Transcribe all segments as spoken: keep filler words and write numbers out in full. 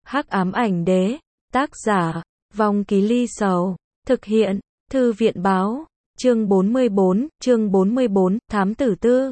Hắc ám ảnh đế, tác giả, Vong Ký Ly Sầu, thực hiện, Thư viện báo, chương bốn mươi bốn, chương bốn mươi bốn, Thám Tử Tư.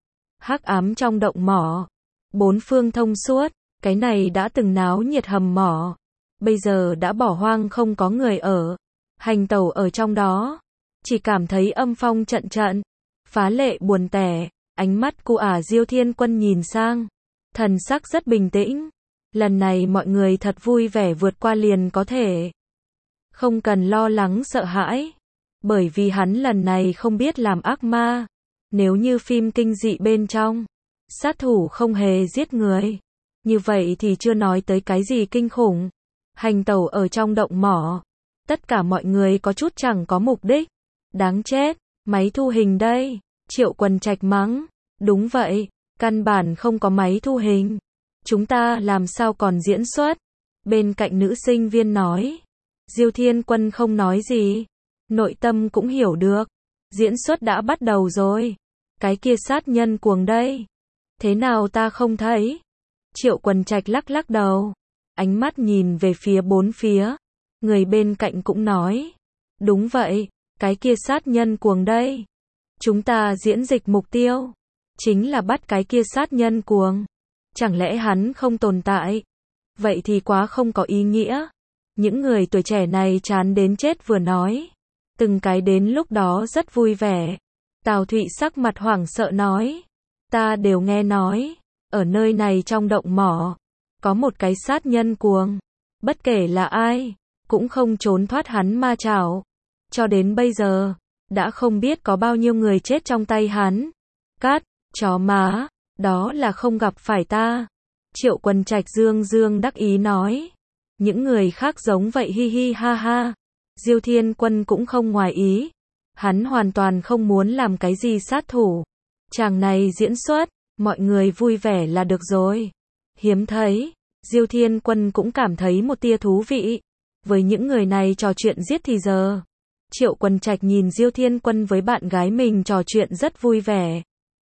Hắc ám trong động mỏ, bốn phương thông suốt, cái này đã từng náo nhiệt hầm mỏ, bây giờ đã bỏ hoang không có người ở, hành tẩu ở trong đó, chỉ cảm thấy âm phong trận trận, phá lệ buồn tẻ, ánh mắt của ả Diêu Thiên Quân nhìn sang, thần sắc rất bình tĩnh, lần này mọi người thật vui vẻ vượt qua liền có thể. Không cần lo lắng sợ hãi, bởi vì hắn lần này không biết làm ác ma, nếu như phim kinh dị bên trong, sát thủ không hề giết người, như vậy thì chưa nói tới cái gì kinh khủng. Hành tẩu ở trong động mỏ, tất cả mọi người có chút chẳng có mục đích, đáng chết, máy thu hình đây, Triệu Quần Trạch mắng, đúng vậy, căn bản không có máy thu hình, chúng ta làm sao còn diễn xuất, bên cạnh nữ sinh viên nói, Diêu Thiên Quân không nói gì, nội tâm cũng hiểu được, diễn xuất đã bắt đầu rồi, cái kia sát nhân cuồng đây, thế nào ta không thấy, Triệu Quần Trạch lắc lắc đầu, ánh mắt nhìn về phía bốn phía, người bên cạnh cũng nói, đúng vậy, cái kia sát nhân cuồng đây, chúng ta diễn dịch mục tiêu, chính là bắt cái kia sát nhân cuồng, chẳng lẽ hắn không tồn tại, vậy thì quá không có ý nghĩa, những người tuổi trẻ này chán đến chết vừa nói, từng cái đến lúc đó rất vui vẻ, Tào Thụy sắc mặt hoảng sợ nói, ta đều nghe nói, ở nơi này trong động mỏ, có một cái sát nhân cuồng, bất kể là ai, cũng không trốn thoát hắn ma chảo, cho đến bây giờ, đã không biết có bao nhiêu người chết trong tay hắn, cát, chó má, đó là không gặp phải ta, Triệu Quần Trạch dương dương đắc ý nói, những người khác giống vậy hi hi ha ha, Diêu Thiên Quân cũng không ngoài ý, hắn hoàn toàn không muốn làm cái gì sát thủ, chàng này diễn xuất, mọi người vui vẻ là được rồi, hiếm thấy, Diêu Thiên Quân cũng cảm thấy một tia thú vị, với những người này trò chuyện giết thì giờ, Triệu Quần Trạch nhìn Diêu Thiên Quân với bạn gái mình trò chuyện rất vui vẻ,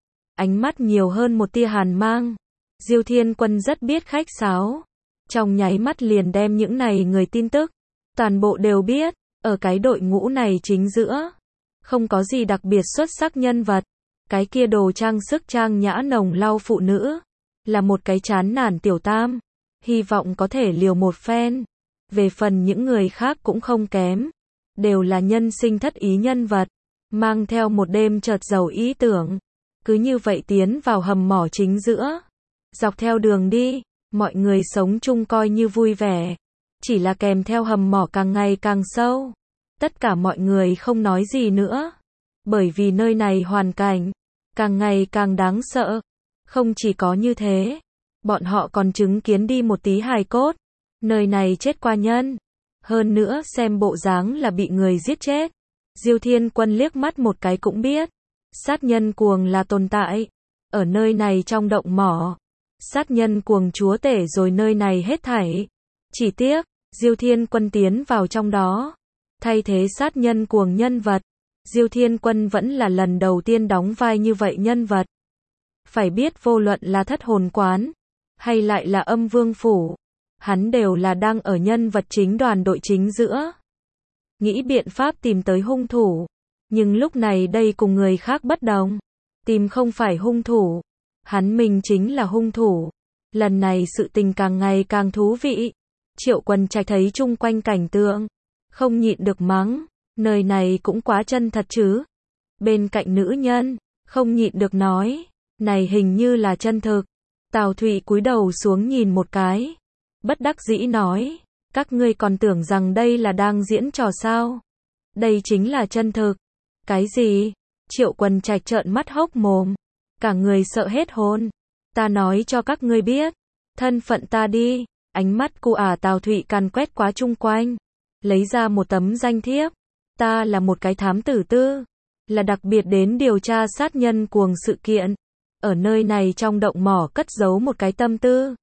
ánh mắt nhiều hơn một tia hàn mang, Diêu Thiên Quân rất biết khách sáo, trong nháy mắt liền đem những này người tin tức, toàn bộ đều biết, ở cái đội ngũ này chính giữa, không có gì đặc biệt xuất sắc nhân vật, cái kia đồ trang sức trang nhã nồng lau phụ nữ, là một cái chán nản tiểu tam, hy vọng có thể liều một phen, về phần những người khác cũng không kém, đều là nhân sinh thất ý nhân vật, mang theo một đêm chợt giàu ý tưởng, cứ như vậy tiến vào hầm mỏ chính giữa, dọc theo đường đi, mọi người sống chung coi như vui vẻ, chỉ là kèm theo hầm mỏ càng ngày càng sâu, tất cả mọi người không nói gì nữa, bởi vì nơi này hoàn cảnh, càng ngày càng đáng sợ, không chỉ có như thế, bọn họ còn chứng kiến đi một tí hài cốt, nơi này chết qua nhân, hơn nữa xem bộ dáng là bị người giết chết, Diêu Thiên Quân liếc mắt một cái cũng biết, sát nhân cuồng là tồn tại, ở nơi này trong động mỏ, sát nhân cuồng chúa tể rồi nơi này hết thảy, chỉ tiếc, Diêu Thiên Quân tiến vào trong đó, thay thế sát nhân cuồng nhân vật, Diêu Thiên Quân vẫn là lần đầu tiên đóng vai như vậy nhân vật, phải biết vô luận là thất hồn quán, hay lại là âm vương phủ, hắn đều là đang ở nhân vật chính đoàn đội chính giữa, nghĩ biện pháp tìm tới hung thủ, nhưng lúc này đây cùng người khác bất đồng, tìm không phải hung thủ, hắn mình chính là hung thủ, lần này sự tình càng ngày càng thú vị, Triệu Quần Trạch thấy chung quanh cảnh tượng, không nhịn được mắng, nơi này cũng quá chân thật chứ, bên cạnh nữ nhân, không nhịn được nói, này hình như là chân thực, Tào Thụy cúi đầu xuống nhìn một cái, bất đắc dĩ nói, các ngươi còn tưởng rằng đây là đang diễn trò sao, đây chính là chân thực, cái gì, Triệu Quần Trạch trợn mắt hốc mồm, cả người sợ hết hồn, ta nói cho các ngươi biết, thân phận ta đi, ánh mắt của ả Tào Thụy càn quét quá chung quanh, lấy ra một tấm danh thiếp, ta là một cái thám tử tư, là đặc biệt đến điều tra sát nhân cuồng sự kiện, ở nơi này trong động mỏ cất giấu một cái tâm tư,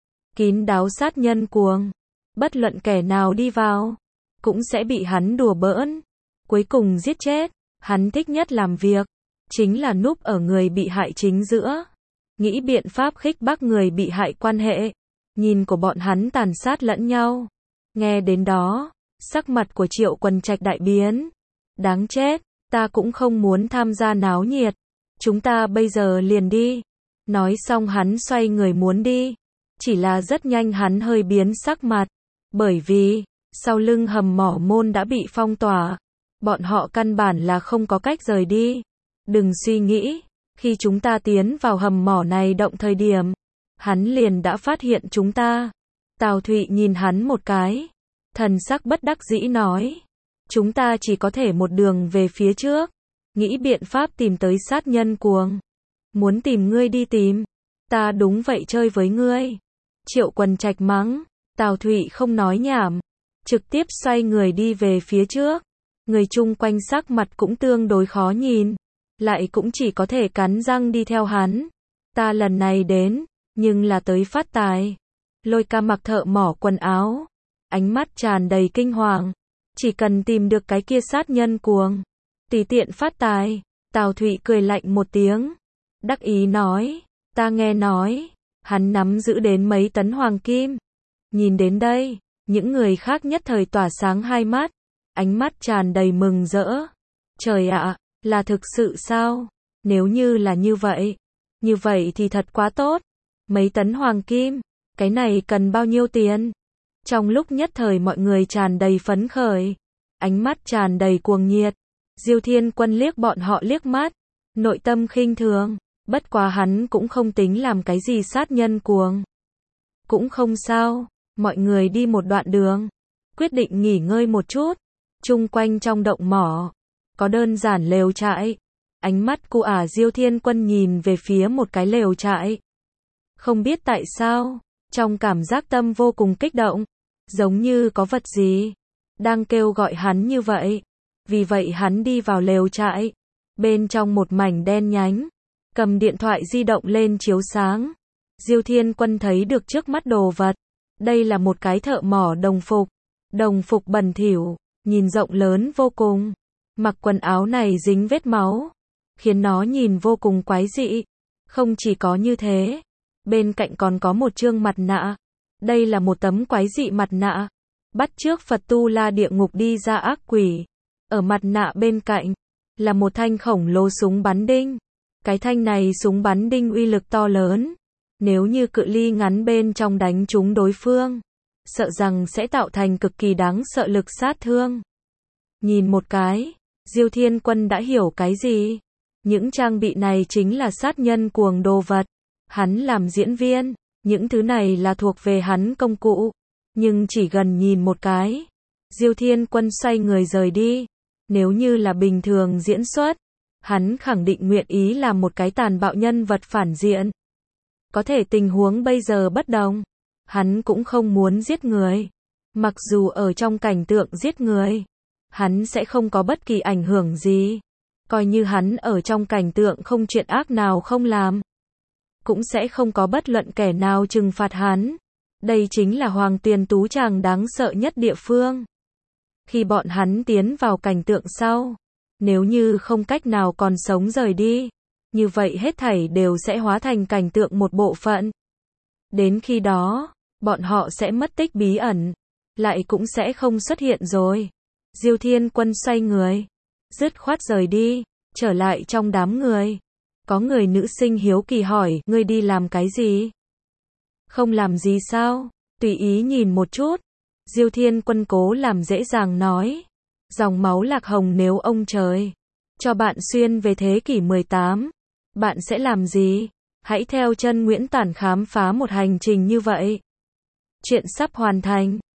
kín đáo sát nhân cuồng, bất luận kẻ nào đi vào, cũng sẽ bị hắn đùa bỡn, cuối cùng giết chết, hắn thích nhất làm việc, chính là núp ở người bị hại chính giữa, nghĩ biện pháp khích bác người bị hại quan hệ, nhìn của bọn hắn tàn sát lẫn nhau. Nghe đến đó, sắc mặt của Triệu Quần Trạch đại biến. Đáng chết, ta cũng không muốn tham gia náo nhiệt. Chúng ta bây giờ liền đi. Nói xong hắn xoay người muốn đi. Chỉ là rất nhanh hắn hơi biến sắc mặt. Bởi vì, sau lưng hầm mỏ môn đã bị phong tỏa. Bọn họ căn bản là không có cách rời đi. Đừng suy nghĩ, khi chúng ta tiến vào hầm mỏ này động thời điểm, hắn liền đã phát hiện chúng ta. Tào Thụy nhìn hắn một cái. Thần sắc bất đắc dĩ nói. Chúng ta chỉ có thể một đường về phía trước. Nghĩ biện pháp tìm tới sát nhân cuồng. Muốn tìm ngươi đi tìm. Ta đúng vậy chơi với ngươi. Triệu Quần Trạch mắng. Tào Thụy không nói nhảm. Trực tiếp xoay người đi về phía trước. Người chung quanh sắc mặt cũng tương đối khó nhìn. Lại cũng chỉ có thể cắn răng đi theo hắn. Ta lần này đến, nhưng là tới phát tài. Lôi Ca mặc thợ mỏ quần áo. Ánh mắt tràn đầy kinh hoàng. Chỉ cần tìm được cái kia sát nhân cuồng. Tùy tiện phát tài. Tào Thụy cười lạnh một tiếng. Đắc ý nói. Ta nghe nói. Hắn nắm giữ đến mấy tấn hoàng kim. Nhìn đến đây, những người khác nhất thời tỏa sáng hai mắt. Ánh mắt tràn đầy mừng rỡ. Trời ạ, là thực sự sao? Nếu như là như vậy. Như vậy thì thật quá tốt. Mấy tấn hoàng kim. Cái này cần bao nhiêu tiền? Trong lúc nhất thời mọi người tràn đầy phấn khởi. Ánh mắt tràn đầy cuồng nhiệt. Diêu Thiên Quân liếc bọn họ liếc mắt. Nội tâm khinh thường. Bất quá hắn cũng không tính làm cái gì sát nhân cuồng. Cũng không sao. Mọi người đi một đoạn đường. Quyết định nghỉ ngơi một chút. Chung quanh trong động mỏ. Có đơn giản lều trại. Ánh mắt của ả Diêu Thiên Quân nhìn về phía một cái lều trại. Không biết tại sao. Trong cảm giác tâm vô cùng kích động. Giống như có vật gì đang kêu gọi hắn như vậy. Vì vậy hắn đi vào lều trại. Bên trong một mảnh đen nhánh. Cầm điện thoại di động lên chiếu sáng. Diêu Thiên Quân thấy được trước mắt đồ vật. Đây là một cái thợ mỏ đồng phục. Đồng phục bẩn thỉu, nhìn rộng lớn vô cùng. Mặc quần áo này dính vết máu. Khiến nó nhìn vô cùng quái dị. Không chỉ có như thế. Bên cạnh còn có một trương mặt nạ. Đây là một tấm quái dị mặt nạ. Bắt chước Phật Tu La địa ngục đi ra ác quỷ. Ở mặt nạ bên cạnh. Là một thanh khổng lồ súng bắn đinh. Cái thanh này súng bắn đinh uy lực to lớn. Nếu như cự ly ngắn bên trong đánh trúng đối phương. Sợ rằng sẽ tạo thành cực kỳ đáng sợ lực sát thương. Nhìn một cái. Diêu Thiên Quân đã hiểu cái gì. Những trang bị này chính là sát nhân cuồng đồ vật. Hắn làm diễn viên. Những thứ này là thuộc về hắn công cụ. Nhưng chỉ gần nhìn một cái. Diêu Thiên Quân xoay người rời đi. Nếu như là bình thường diễn xuất. Hắn khẳng định nguyện ý làm một cái tàn bạo nhân vật phản diện. Có thể tình huống bây giờ bất đồng. Hắn cũng không muốn giết người. Mặc dù ở trong cảnh tượng giết người. Hắn sẽ không có bất kỳ ảnh hưởng gì. Coi như hắn ở trong cảnh tượng không chuyện ác nào không làm. Cũng sẽ không có bất luận kẻ nào trừng phạt hắn. Đây chính là Hoàng Tuyền Tú Tràng đáng sợ nhất địa phương. Khi bọn hắn tiến vào cảnh tượng sau. Nếu như không cách nào còn sống rời đi. Như vậy hết thảy đều sẽ hóa thành cảnh tượng một bộ phận. Đến khi đó, bọn họ sẽ mất tích bí ẩn. Lại cũng sẽ không xuất hiện rồi. Diêu Thiên Quân xoay người. Dứt khoát rời đi. Trở lại trong đám người. Có người nữ sinh hiếu kỳ hỏi, ngươi đi làm cái gì? Không làm gì sao? Tùy ý nhìn một chút. Diêu Thiên Quân cố làm dễ dàng nói. Dòng máu lạc hồng nếu ông trời cho bạn xuyên về thế kỷ mười tám. Bạn sẽ làm gì? Hãy theo chân Nguyễn Tản khám phá một hành trình như vậy. Chuyện sắp hoàn thành.